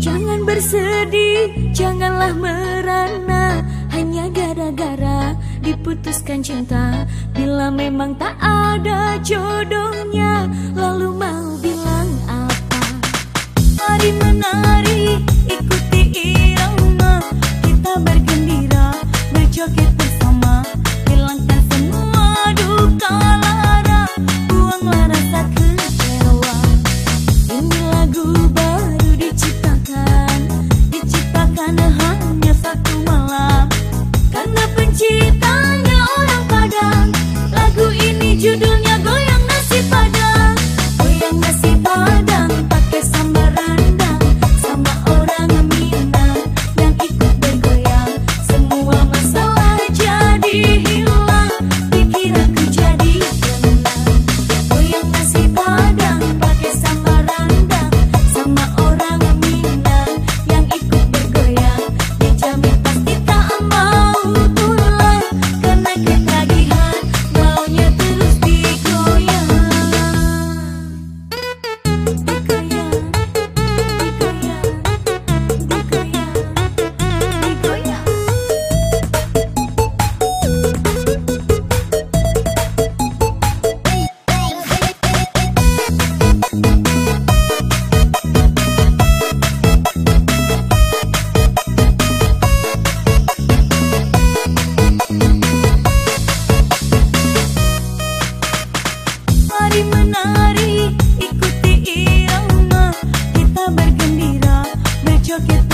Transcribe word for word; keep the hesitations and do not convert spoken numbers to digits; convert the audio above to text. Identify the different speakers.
Speaker 1: Jangan bersedih, janganlah merana, hanya gara-gara diputuskan cinta. Bila memang tak ada jodohnya, lalu mau bilang apa? Mari menari, ikuti irama, kita bergembira, berjoget bersama, hilangkan semua duka lara, buanglah rasa kecewa. Ini lagu baru diciptakan, diciptakan hanya satu malam, karena penciptanya orang Padang. Lagu ini judulnya Goyang Nasi Padang. Goyang nasi Padang pakai sambal rendang, sama orang Minang yang ikut bergoyang. Semua masalah jadi hilang, pikiranku jadi tenang. Goyang nasi Padang pakai sambal rendang, sama orang Minang yang ikut bergoyang. Dijamin pasti tak mau pulang, karena ketagihan maunya terus digoyang. Digoyang, digoyang, digoyang, digoyang. Mari menari, ikuti irama, kita bergembira, berjoget